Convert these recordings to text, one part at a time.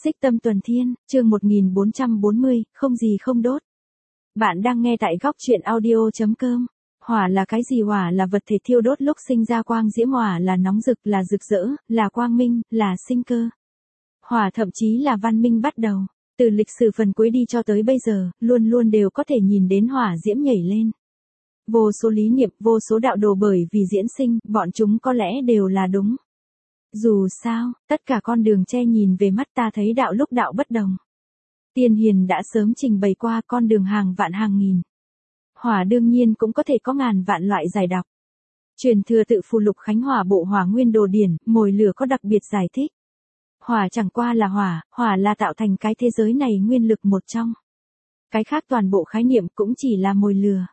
Xích Tâm Tuần Thiên, chương 1440, không gì không đốt. Bạn đang nghe tại góc truyện audio.com. Hỏa là cái gì? Hỏa là vật thể thiêu đốt lúc sinh ra quang diễm. Hỏa là nóng rực, là rực rỡ, là quang minh, là sinh cơ. Hỏa thậm chí là văn minh bắt đầu. Từ lịch sử phần cuối đi cho tới bây giờ, luôn luôn đều có thể nhìn đến hỏa diễm nhảy lên. Vô số lý niệm, vô số đạo đồ bởi vì diễn sinh, bọn chúng có lẽ đều là đúng. Dù sao, tất cả con đường che nhìn về mắt ta thấy đạo lúc đạo bất đồng. Tiên hiền đã sớm trình bày qua con đường hàng vạn hàng nghìn. Hỏa đương nhiên cũng có thể có ngàn vạn loại giải đọc. Truyền thừa tự phù lục Khánh Hỏa bộ Hỏa Nguyên Đồ Điển, mồi lửa có đặc biệt giải thích. Hỏa chẳng qua là hỏa là tạo thành cái thế giới này nguyên lực một trong. Cái khác toàn bộ khái niệm cũng chỉ là mồi lửa.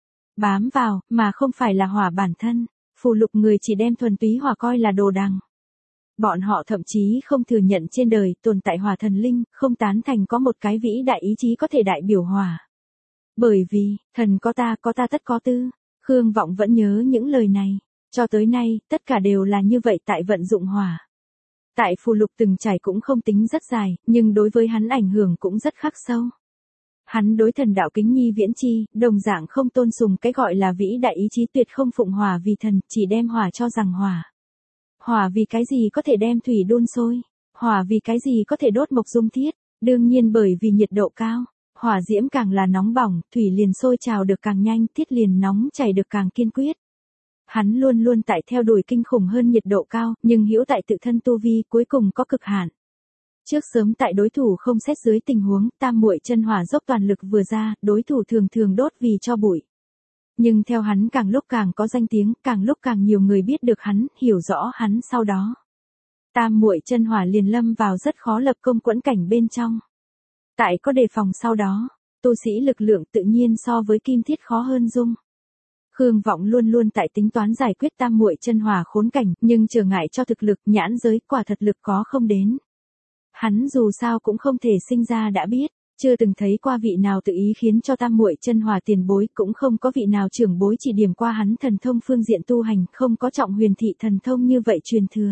Bám vào, mà không phải là hỏa bản thân. Phù lục người chỉ đem thuần túy hỏa coi là đồ đằng. Bọn họ thậm chí không thừa nhận trên đời tồn tại hỏa thần linh, không tán thành có một cái vĩ đại ý chí có thể đại biểu hỏa. Bởi vì, thần có ta tất có tư. Khương Vọng vẫn nhớ những lời này. Cho tới nay, tất cả đều là như vậy tại vận dụng hỏa. Tại phù lục từng trải cũng không tính rất dài, nhưng đối với hắn ảnh hưởng cũng rất khắc sâu. Hắn đối thần đạo kính nhi viễn chi, đồng dạng không tôn sùng cái gọi là vĩ đại ý chí, tuyệt không phụng hỏa vì thần, chỉ đem hỏa cho rằng hỏa. Hỏa vì cái gì có thể đem thủy đun sôi? Hỏa vì cái gì có thể đốt mộc dung thiết? Đương nhiên bởi vì nhiệt độ cao. Hỏa diễm càng là nóng bỏng, thủy liền sôi trào được càng nhanh, thiết liền nóng chảy được càng kiên quyết. Hắn luôn luôn tại theo đuổi kinh khủng hơn nhiệt độ cao, nhưng hữu tại tự thân tu vi cuối cùng có cực hạn. Trước sớm tại đối thủ không xét dưới tình huống, tam muội chân hỏa dốc toàn lực vừa ra, đối thủ thường thường đốt vì cho bụi. Nhưng theo hắn càng lúc càng có danh tiếng, càng lúc càng nhiều người biết được hắn, hiểu rõ hắn sau đó. Tam muội chân hỏa liền lâm vào rất khó lập công quẫn cảnh bên trong. Tại có đề phòng sau đó, tu sĩ lực lượng tự nhiên so với kim thiết khó hơn dung. Khương Vọng luôn luôn tại tính toán giải quyết tam muội chân hỏa khốn cảnh, nhưng trở ngại cho thực lực nhãn giới quả thật lực có không đến. Hắn dù sao cũng không thể sinh ra đã biết, chưa từng thấy qua vị nào tự ý khiến cho tam muội chân hỏa tiền bối, cũng không có vị nào trưởng bối chỉ điểm qua hắn thần thông phương diện tu hành, không có trọng huyền thị thần thông như vậy truyền thừa.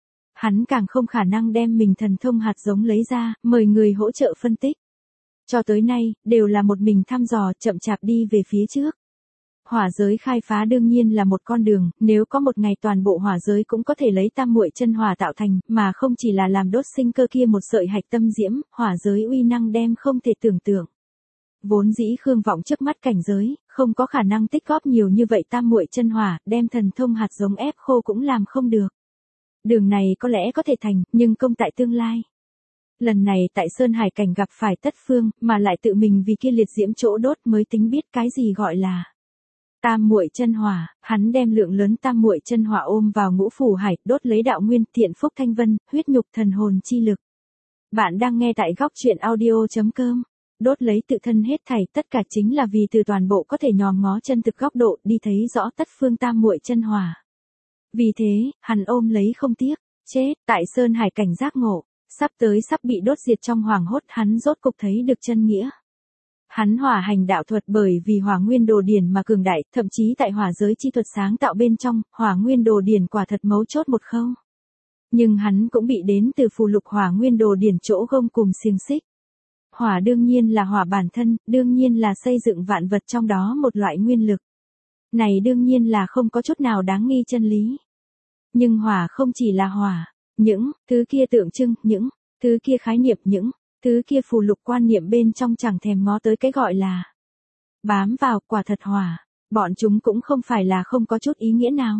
Hắn càng không khả năng đem mình thần thông hạt giống lấy ra, mời người hỗ trợ phân tích. Cho tới nay, đều là một mình thăm dò, chậm chạp đi về phía trước. Hỏa giới khai phá đương nhiên là một con đường, nếu có một ngày toàn bộ hỏa giới cũng có thể lấy tam muội chân hỏa tạo thành, mà không chỉ là làm đốt sinh cơ kia một sợi hạch tâm diễm, hỏa giới uy năng đem không thể tưởng tượng. Vốn dĩ Khương Vọng trước mắt cảnh giới, không có khả năng tích góp nhiều như vậy tam muội chân hỏa, đem thần thông hạt giống ép khô cũng làm không được. Đường này có lẽ có thể thành, nhưng công tại tương lai. Lần này tại Sơn Hải cảnh gặp phải Tất Phương, mà lại tự mình vì kia liệt diễm chỗ đốt mới tính biết cái gì gọi là tam muội chân hỏa. Hắn đem lượng lớn tam muội chân hỏa ôm vào ngũ phủ hải, đốt lấy đạo nguyên, thiện phúc thanh vân, huyết nhục thần hồn chi lực. Bạn đang nghe tại góc truyện audio.com. Đốt lấy tự thân hết thảy, tất cả chính là vì từ toàn bộ có thể nhòm ngó chân thực góc độ đi thấy rõ Tất Phương tam muội chân hỏa. Vì thế, hắn ôm lấy không tiếc, chết, tại Sơn Hải cảnh giác ngộ, sắp bị đốt diệt trong hoàng hốt, hắn rốt cục thấy được chân nghĩa. Hắn hỏa hành đạo thuật bởi vì Hỏa Nguyên Đồ Điển mà cường đại, thậm chí tại hỏa giới chi thuật sáng tạo bên trong, Hỏa Nguyên Đồ Điển quả thật mấu chốt một khâu. Nhưng hắn cũng bị đến từ phù lục Hỏa Nguyên Đồ Điển chỗ gông cùm xiềng xích. Hỏa đương nhiên là hỏa bản thân, đương nhiên là xây dựng vạn vật trong đó một loại nguyên lực. Này đương nhiên là không có chút nào đáng nghi chân lý. Nhưng hỏa không chỉ là hỏa, những thứ kia tượng trưng, những thứ kia khái niệm, những thứ kia phù lục quan niệm bên trong chẳng thèm ngó tới cái gọi là bám vào, quả thật hỏa, bọn chúng cũng không phải là không có chút ý nghĩa nào.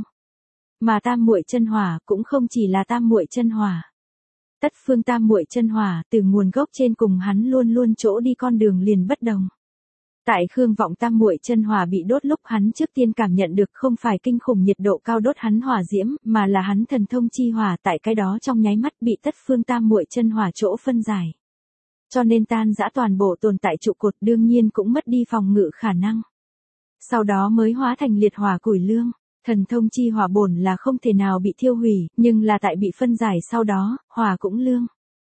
Mà tam muội chân hỏa cũng không chỉ là tam muội chân hỏa. Tất Phương tam muội chân hỏa, từ nguồn gốc trên cùng hắn luôn luôn chỗ đi con đường liền bất đồng. Tại Khương Vọng tam muội chân hỏa bị đốt lúc hắn trước tiên cảm nhận được không phải kinh khủng nhiệt độ cao đốt hắn hỏa diễm, mà là hắn thần thông chi hỏa tại cái đó trong nháy mắt bị Tất Phương tam muội chân hỏa chỗ phân giải. Cho nên tan rã toàn bộ tồn tại trụ cột, đương nhiên cũng mất đi phòng ngự khả năng. Sau đó mới hóa thành liệt hỏa củi lương. Thần thông chi hỏa bổn là không thể nào bị thiêu hủy, nhưng là tại bị phân giải sau đó, hỏa cũng lương.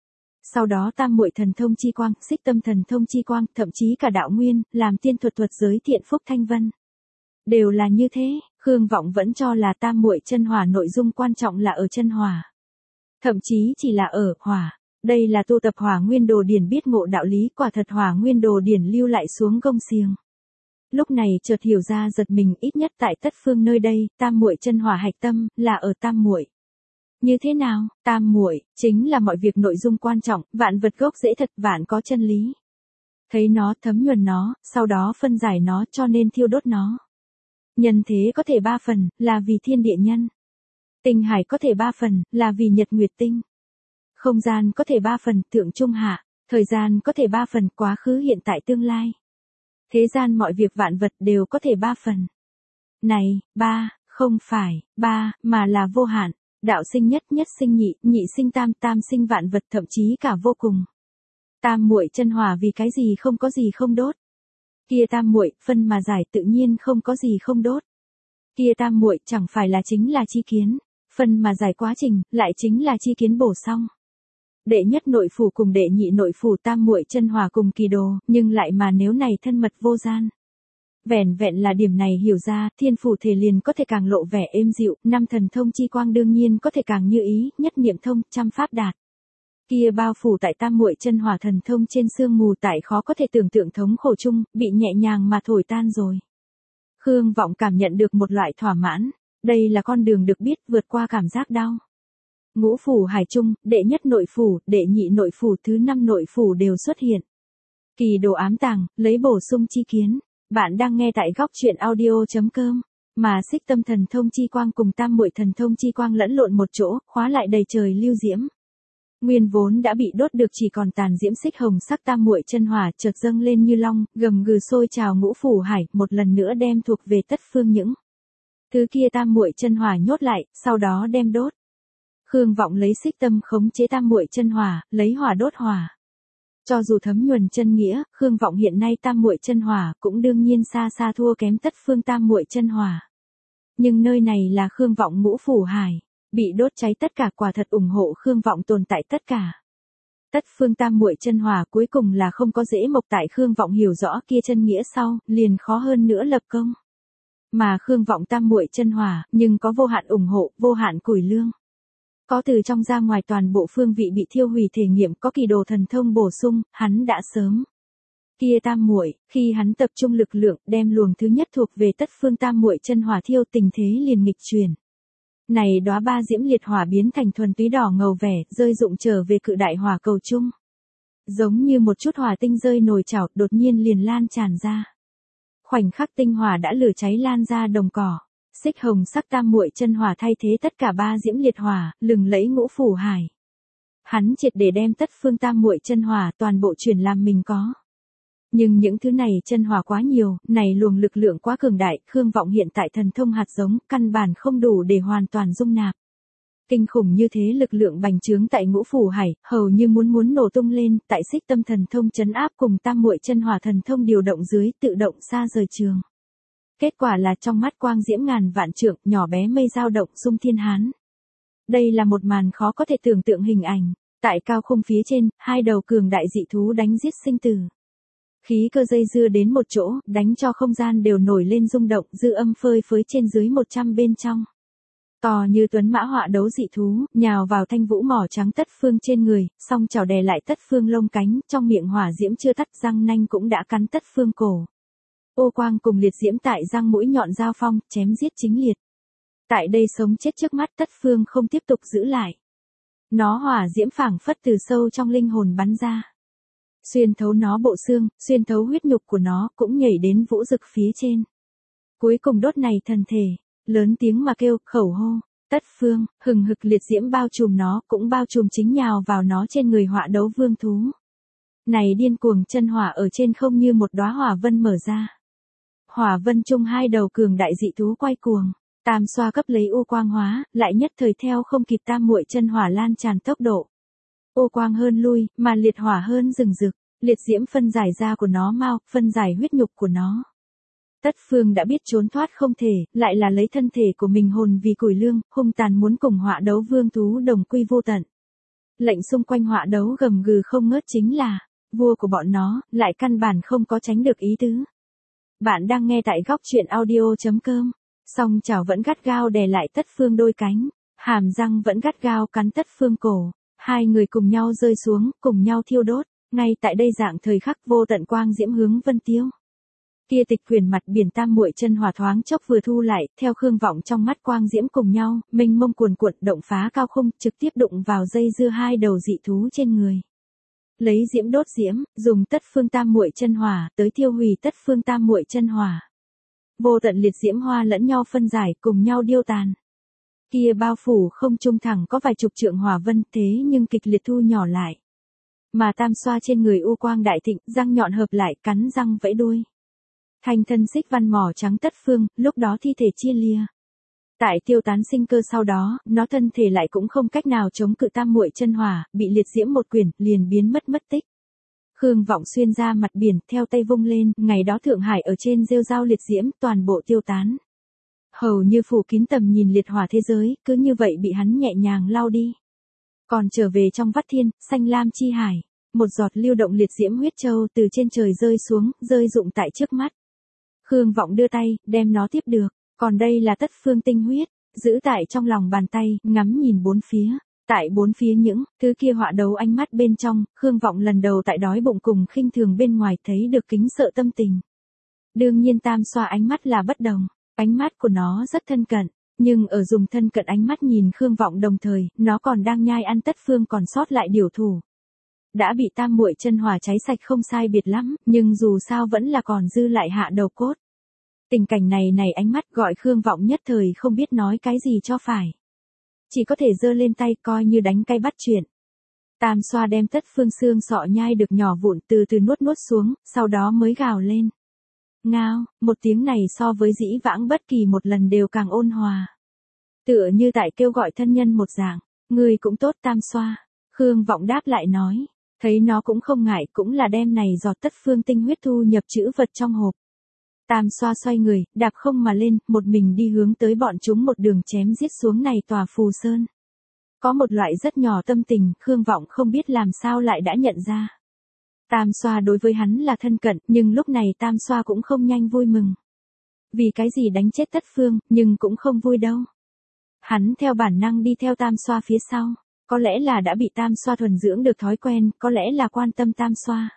Sau đó tam muội thần thông chi quang, xích tâm thần thông chi quang, thậm chí cả đạo nguyên, làm tiên thuật giới thiện phúc thanh vân. Đều là như thế, Khương Vọng vẫn cho là tam muội chân hỏa nội dung quan trọng là ở chân hỏa. Thậm chí chỉ là ở hỏa. Đây là tu tập Hỏa Nguyên Đồ Điển biết ngộ đạo lý, quả thật Hỏa Nguyên Đồ Điển lưu lại xuống gông xiềng. Lúc này chợt hiểu ra giật mình, ít nhất tại Tất Phương nơi đây, tam muội chân hỏa hạch tâm là ở tam muội. Như thế nào? Tam muội chính là mọi việc nội dung quan trọng, vạn vật gốc rễ thật, vạn có chân lý. Thấy nó, thấm nhuần nó, sau đó phân giải nó, cho nên thiêu đốt nó. Nhân thế có thể 3 phần, là vì thiên địa nhân. Tinh hải có thể 3 phần, là vì nhật nguyệt tinh. Không gian có thể 3 phần, thượng trung hạ. Thời gian có thể 3 phần, quá khứ hiện tại tương lai. Thế gian mọi việc vạn vật đều có thể 3 phần. Này, 3, không phải 3, mà là vô hạn. Đạo sinh nhất, nhất sinh nhị, nhị sinh tam, tam sinh vạn vật, thậm chí cả vô cùng. Tam muội chân hỏa vì cái gì không có gì không đốt. Kia tam muội, phân mà giải tự nhiên không có gì không đốt. Kia tam muội chẳng phải là chính là chi kiến, phân mà giải quá trình, lại chính là chi kiến bổ xong. Đệ nhất nội phủ cùng đệ nhị nội phủ tam muội chân hỏa cùng kỳ đồ, nhưng lại mà nếu này thân mật vô gian. Vẻn vẹn là điểm này hiểu ra, thiên phủ thể liền có thể càng lộ vẻ êm dịu, năm thần thông chi quang đương nhiên có thể càng như ý, nhất niệm thông, trăm pháp đạt. Kia bao phủ tại tam muội chân hỏa thần thông trên sương mù tại khó có thể tưởng tượng thống khổ chung, bị nhẹ nhàng mà thổi tan rồi. Khương Vọng cảm nhận được một loại thỏa mãn, đây là con đường được biết vượt qua cảm giác đau. Ngũ phủ hải trung, đệ nhất nội phủ, đệ nhị nội phủ, thứ 5 nội phủ đều xuất hiện. Kỳ đồ ám tàng, lấy bổ sung chi kiến. Bạn đang nghe tại góc truyện audio.com, mà xích tâm thần thông chi quang cùng tam muội thần thông chi quang lẫn lộn một chỗ, khóa lại đầy trời lưu diễm. Nguyên vốn đã bị đốt được chỉ còn tàn diễm xích hồng sắc tam muội chân hỏa chợt dâng lên như long, gầm gừ sôi trào ngũ phủ hải, một lần nữa đem thuộc về Tất Phương những thứ kia tam muội chân hỏa nhốt lại, sau đó đem đốt. Khương Vọng lấy xích tâm khống chế tam muội chân hỏa, lấy hỏa đốt hỏa. Cho dù thấm nhuần chân nghĩa, Khương Vọng hiện nay tam muội chân hỏa cũng đương nhiên xa xa thua kém Tất Phương tam muội chân hỏa. Nhưng nơi này là Khương Vọng ngũ phủ hải, bị đốt cháy tất cả quả thật ủng hộ Khương Vọng tồn tại tất cả. Tất Phương tam muội chân hỏa cuối cùng là không có dễ mộc tại Khương Vọng hiểu rõ kia chân nghĩa sau, liền khó hơn nữa lập công. Mà Khương Vọng tam muội chân hỏa, nhưng có vô hạn ủng hộ, vô hạn củi lương. Có từ trong ra ngoài toàn bộ phương vị bị thiêu hủy thể nghiệm, có kỳ đồ thần thông bổ sung, hắn đã sớm. Kia tam muội, khi hắn tập trung lực lượng, đem luồng thứ nhất thuộc về Tất Phương tam muội chân hỏa thiêu, tình thế liền nghịch chuyển. Này đóa ba diễm liệt hỏa biến thành thuần túy đỏ ngầu vẻ, rơi rụng trở về cự đại hỏa cầu chung. Giống như một chút hỏa tinh rơi nồi chảo, đột nhiên liền lan tràn ra. Khoảnh khắc tinh hỏa đã lửa cháy lan ra đồng cỏ. Xích hồng sắc tam muội chân hỏa thay thế tất cả ba diễm liệt hỏa, lừng lẫy ngũ phủ hải. Hắn triệt để đem Tất Phương tam muội chân hỏa toàn bộ chuyển làm mình có. Nhưng những thứ này chân hỏa quá nhiều, này luồng lực lượng quá cường đại, Khương Vọng hiện tại thần thông hạt giống, căn bản không đủ để hoàn toàn dung nạp. Kinh khủng như thế lực lượng bành trướng tại ngũ phủ hải, hầu như muốn nổ tung lên, tại xích tâm thần thông trấn áp cùng tam muội chân hỏa thần thông điều động dưới, tự động xa rời trường. Kết quả là trong mắt quang diễm ngàn vạn trượng, nhỏ bé mây dao động xung thiên hán. Đây là một màn khó có thể tưởng tượng hình ảnh. Tại cao khung phía trên, hai đầu cường đại dị thú đánh giết sinh tử. Khí cơ dây dưa đến một chỗ, đánh cho không gian đều nổi lên rung động, dư âm phơi phới trên dưới 100 bên trong. To như tuấn mã họa đấu dị thú, nhào vào thanh vũ mỏ trắng Tất Phương trên người, song chảo đè lại Tất Phương lông cánh, trong miệng hỏa diễm chưa tắt, răng nanh cũng đã cắn Tất Phương cổ. Ô quang cùng liệt diễm tại răng mũi nhọn giao phong, chém giết chính liệt. Tại đây sống chết trước mắt Tất Phương không tiếp tục giữ lại. Nó hỏa diễm phảng phất từ sâu trong linh hồn bắn ra. Xuyên thấu nó bộ xương, xuyên thấu huyết nhục của nó, cũng nhảy đến vũ dực phía trên. Cuối cùng đốt này thần thể, lớn tiếng mà kêu, khẩu hô, Tất Phương, hừng hực liệt diễm bao trùm nó, cũng bao trùm chính nhào vào nó trên người họa đấu vương thú. Này điên cuồng chân hỏa ở trên không như một đóa hỏa vân mở ra. Hỏa vân chung hai đầu cường đại dị thú quay cuồng, tam xoa cấp lấy ô quang hóa, lại nhất thời theo không kịp tam muội chân hỏa lan tràn tốc độ. Ô quang hơn lui, mà liệt hỏa hơn rừng rực, liệt diễm phân giải da của nó mau, phân giải huyết nhục của nó. Tất Phương đã biết trốn thoát không thể, lại là lấy thân thể của mình hồn vì củi lương, hung tàn muốn cùng họa đấu vương thú đồng quy vô tận. Lệnh xung quanh họa đấu gầm gừ không ngớt chính là, vua của bọn nó, lại căn bản không có tránh được ý tứ. Bạn đang nghe tại góc truyện audio.com, song chảo vẫn gắt gao đè lại Tất Phương đôi cánh, hàm răng vẫn gắt gao cắn Tất Phương cổ, Hai người cùng nhau rơi xuống, cùng nhau thiêu đốt, ngay tại đây dạng thời khắc vô tận quang diễm hướng vân tiêu. Kia tịch quyển mặt biển tam muội chân hỏa thoáng chốc vừa thu lại, theo Khương Vọng trong mắt quang diễm cùng nhau, mênh mông cuồn cuộn động phá cao khung, trực tiếp đụng vào dây dưa hai đầu dị thú trên người. Lấy diễm đốt diễm, dùng tất phương tam muội chân hỏa, tới thiêu hủy tất phương tam muội chân hỏa. Vô tận liệt diễm hoa lẫn nhau phân giải, cùng nhau điêu tàn. Kia bao phủ không trung thẳng có vài chục trượng hỏa vân, thế nhưng kịch liệt thu nhỏ lại. Mà tam xoa trên người u quang đại thịnh, răng nhọn hợp lại, cắn răng vẫy đuôi. Thành thân xích văn mỏ trắng tất phương, lúc đó thi thể chia lìa. Tại tiêu tán sinh cơ sau đó, nó thân thể lại cũng không cách nào chống cự tam muội chân hỏa, bị liệt diễm một quyển, liền biến mất tích. Khương Vọng xuyên ra mặt biển, theo tay vung lên, ngày đó Thượng Hải ở trên rêu rao liệt diễm, toàn bộ tiêu tán. Hầu như phủ kín tầm nhìn liệt hỏa thế giới, cứ như vậy bị hắn nhẹ nhàng lao đi. Còn trở về trong vắt thiên, xanh lam chi hải, một giọt lưu động liệt diễm huyết châu từ trên trời rơi xuống, rơi rụng tại trước mắt. Khương Vọng đưa tay, đem nó tiếp được, còn đây là tất phương tinh huyết, giữ tại trong lòng bàn tay, ngắm nhìn bốn phía. Tại bốn phía những thứ kia họa đấu ánh mắt bên trong, Khương Vọng lần đầu tại đói bụng cùng khinh thường bên ngoài thấy được kính sợ tâm tình. Đương nhiên tam xoa ánh mắt là bất đồng, ánh mắt của nó rất thân cận, nhưng ở dùng thân cận ánh mắt nhìn Khương Vọng đồng thời, nó còn đang nhai ăn tất phương còn sót lại điều thủ. Đã bị tam muội chân hỏa cháy sạch không sai biệt lắm, nhưng dù sao vẫn là còn dư lại hạ đầu cốt. Tình cảnh này ánh mắt gọi Khương Vọng nhất thời không biết nói cái gì cho phải. Chỉ có thể giơ lên tay coi như đánh cây bắt chuyện. Tam xoa đem tất phương xương sọ nhai được nhỏ vụn từ từ nuốt xuống, sau đó mới gào lên. Ngao, một tiếng này so với dĩ vãng bất kỳ một lần đều càng ôn hòa. Tựa như tại kêu gọi thân nhân một dạng, người cũng tốt tam xoa. Khương Vọng đáp lại nói, thấy nó cũng không ngại, cũng là đem này giọt tất phương tinh huyết thu nhập chữ vật trong hộp. Tam xoa xoay người, đạp không mà lên, một mình đi hướng tới bọn chúng một đường chém giết xuống này tòa phù sơn. Có một loại rất nhỏ tâm tình, Khương Vọng không biết làm sao lại đã nhận ra. Tam xoa đối với hắn là thân cận, nhưng lúc này tam xoa cũng không nhanh vui mừng. Vì cái gì đánh chết tất phương, nhưng cũng không vui đâu. Hắn theo bản năng đi theo tam xoa phía sau, có lẽ là đã bị tam xoa thuần dưỡng được thói quen, có lẽ là quan tâm tam xoa.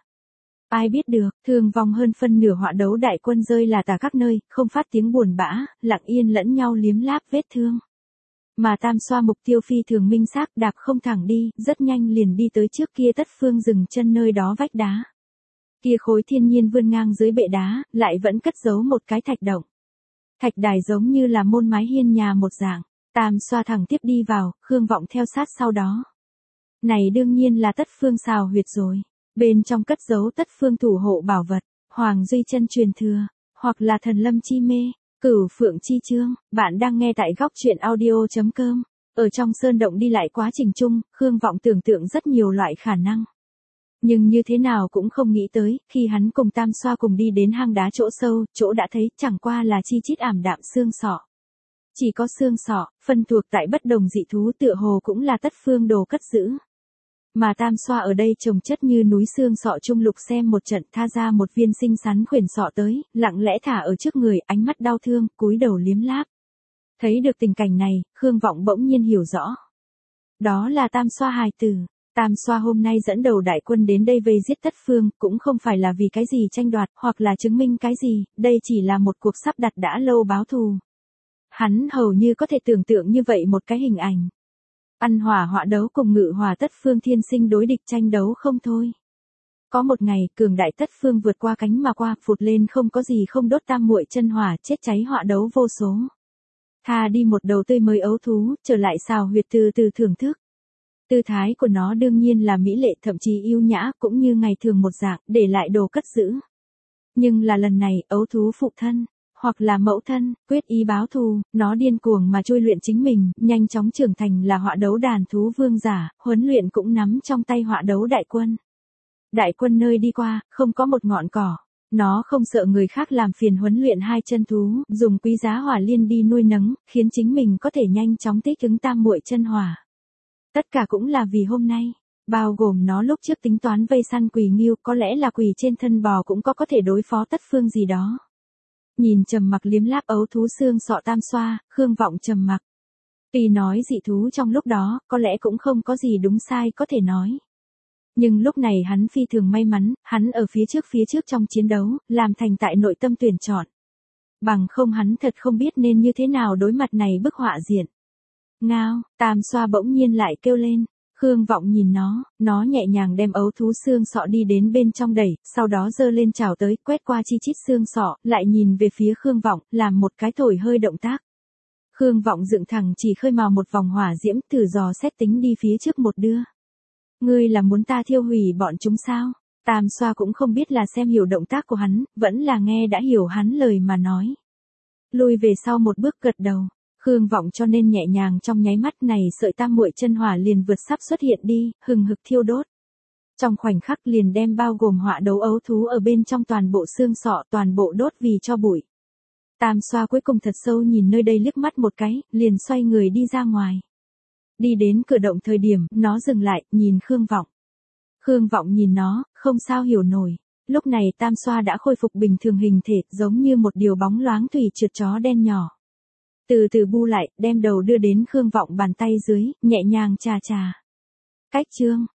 Ai biết được, thương vong hơn phân nửa họa đấu đại quân rơi là tả các nơi, không phát tiếng buồn bã, lặng yên lẫn nhau liếm láp vết thương. Mà tam xoa mục tiêu phi thường minh xác đạp không thẳng đi, rất nhanh liền đi tới trước kia tất phương dừng chân nơi đó vách đá. Kia khối thiên nhiên vươn ngang dưới bệ đá, lại vẫn cất giấu một cái thạch động. Thạch đài giống như là môn mái hiên nhà một dạng, tam xoa thẳng tiếp đi vào, Khương Vọng theo sát sau đó. Này đương nhiên là tất phương xào huyệt rồi. Bên trong cất giấu tất phương thủ hộ bảo vật, Hoàng Duy Chân truyền thừa, hoặc là thần lâm chi mê, Cửu Phượng chi chương. Bạn đang nghe tại góc truyện audio.com. Ở trong sơn động đi lại quá trình chung, Khương Vọng tưởng tượng rất nhiều loại khả năng. Nhưng như thế nào cũng không nghĩ tới, khi hắn cùng tam xoa cùng đi đến hang đá chỗ sâu, chỗ đã thấy chẳng qua là chi chít ảm đạm xương sọ. Chỉ có xương sọ, phân thuộc tại bất đồng dị thú tựa hồ cũng là tất phương đồ cất giữ. Mà tam xoa ở đây trồng chất như núi xương sọ trung lục xem một trận tha ra một viên xinh xắn khuyển sọ tới, lặng lẽ thả ở trước người, ánh mắt đau thương, cúi đầu liếm láp. Thấy được tình cảnh này, Khương Vọng bỗng nhiên hiểu rõ. Đó là tam xoa hài tử. Tam xoa hôm nay dẫn đầu đại quân đến đây vây giết tất phương, cũng không phải là vì cái gì tranh đoạt, hoặc là chứng minh cái gì, đây chỉ là một cuộc sắp đặt đã lâu báo thù. Hắn hầu như có thể tưởng tượng như vậy một cái hình ảnh. Ăn hỏa họa đấu cùng ngự hỏa tất phương thiên sinh đối địch tranh đấu không thôi. Có một ngày, cường đại tất phương vượt qua cánh mà qua, phụt lên không có gì không đốt tam muội chân hỏa, chết cháy họa đấu vô số. Tha đi một đầu tươi mới ấu thú, trở lại xào huyệt từ từ thưởng thức. Tư thái của nó đương nhiên là mỹ lệ, thậm chí yêu nhã, cũng như ngày thường một dạng, để lại đồ cất giữ. Nhưng là lần này, ấu thú phụ thân, hoặc là mẫu thân, quyết ý báo thù, nó điên cuồng mà chui luyện chính mình, nhanh chóng trưởng thành là họa đấu đàn thú vương giả, huấn luyện cũng nắm trong tay họa đấu đại quân. Đại quân nơi đi qua, không có một ngọn cỏ. Nó không sợ người khác làm phiền huấn luyện hai chân thú, dùng quý giá hỏa liên đi nuôi nấng, khiến chính mình có thể nhanh chóng thích ứng tam muội chân hỏa. Tất cả cũng là vì hôm nay, bao gồm nó lúc trước tính toán vây săn quỳ nghiêu, có lẽ là quỳ trên thân bò cũng có thể đối phó tất phương gì đó. Nhìn trầm mặc liếm láp ấu thú xương sọ tam xoa, Khương Vọng trầm mặc. Tuy nói dị thú trong lúc đó, có lẽ cũng không có gì đúng sai có thể nói. Nhưng lúc này hắn phi thường may mắn, hắn ở phía trước trong chiến đấu, làm thành tại nội tâm tuyển chọn. Bằng không hắn thật không biết nên như thế nào đối mặt này bức họa diện. Ngao, Tam Xoa bỗng nhiên lại kêu lên. Khương Vọng nhìn nó nhẹ nhàng đem ấu thú xương sọ đi đến bên trong đẩy, sau đó giơ lên chảo tới, quét qua chi chít xương sọ, lại nhìn về phía Khương Vọng, làm một cái thổi hơi động tác. Khương Vọng dựng thẳng chỉ khơi mào một vòng hỏa diễm, thử dò xét tính đi phía trước một đưa. Ngươi là muốn ta thiêu hủy bọn chúng sao? Tam Xoa cũng không biết là xem hiểu động tác của hắn, vẫn là nghe đã hiểu hắn lời mà nói. Lùi về sau một bước gật đầu. Khương Vọng cho nên nhẹ nhàng trong nháy mắt này sợi tam muội chân hỏa liền vượt sắp xuất hiện đi, hừng hực thiêu đốt. Trong khoảnh khắc liền đem bao gồm họa đấu ấu thú ở bên trong toàn bộ xương sọ toàn bộ đốt vì cho bụi. Tam Xoa cuối cùng thật sâu nhìn nơi đây liếc mắt một cái, liền xoay người đi ra ngoài. Đi đến cửa động thời điểm, nó dừng lại, nhìn Khương Vọng. Khương Vọng nhìn nó, không sao hiểu nổi. Lúc này Tam Xoa đã khôi phục bình thường hình thể, giống như một điều bóng loáng thủy trượt chó đen nhỏ. Từ từ bu lại, đem đầu đưa đến Khương Vọng bàn tay dưới, nhẹ nhàng chà chà. Cách chương.